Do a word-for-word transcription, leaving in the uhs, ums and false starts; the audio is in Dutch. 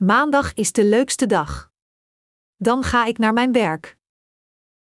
Maandag is de leukste dag. Dan ga ik naar mijn werk.